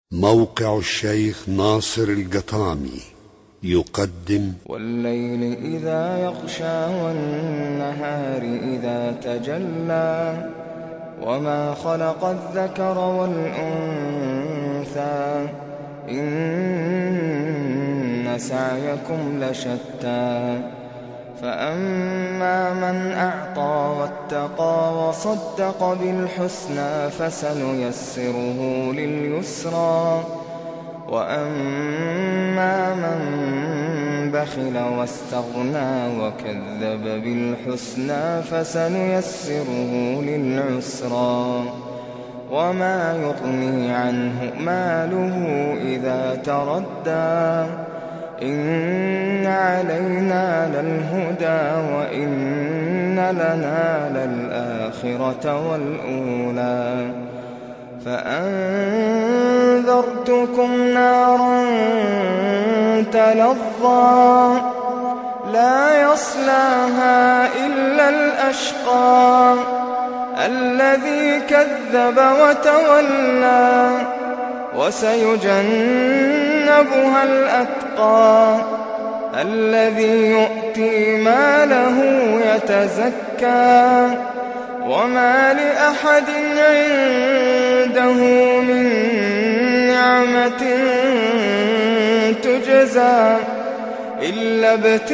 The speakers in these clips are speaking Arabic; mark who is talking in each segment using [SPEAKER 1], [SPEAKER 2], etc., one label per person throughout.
[SPEAKER 1] موقع الشيخ ناصر القطامي يقدم
[SPEAKER 2] والليل إذا يغشى والنهار إذا تجلى وما خلق الذكر والأنثى إن سعيكم لشتى فأما من أعطى واتقى وصدق بالحسنى فسنيسره لليسرى وأما من بخل واستغنى وكذب بالحسنى فسنيسره للعسرى وما يغني عنه ماله إذا تردى إن علينا للهدى وإن لنا للآخرة والأولى فأنذرتكم نارا تلظى لا يصلاها إلا الأشقى الذي كذب وتولى وسيجنبها الأتقى الذي يؤتي ماله يتزكى وما لأحد عنده من نعمة تجزى إلا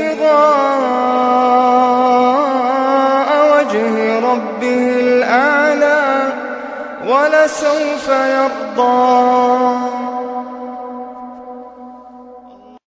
[SPEAKER 2] ابتغاء وجه ربه الأعلى ولسوف يرضى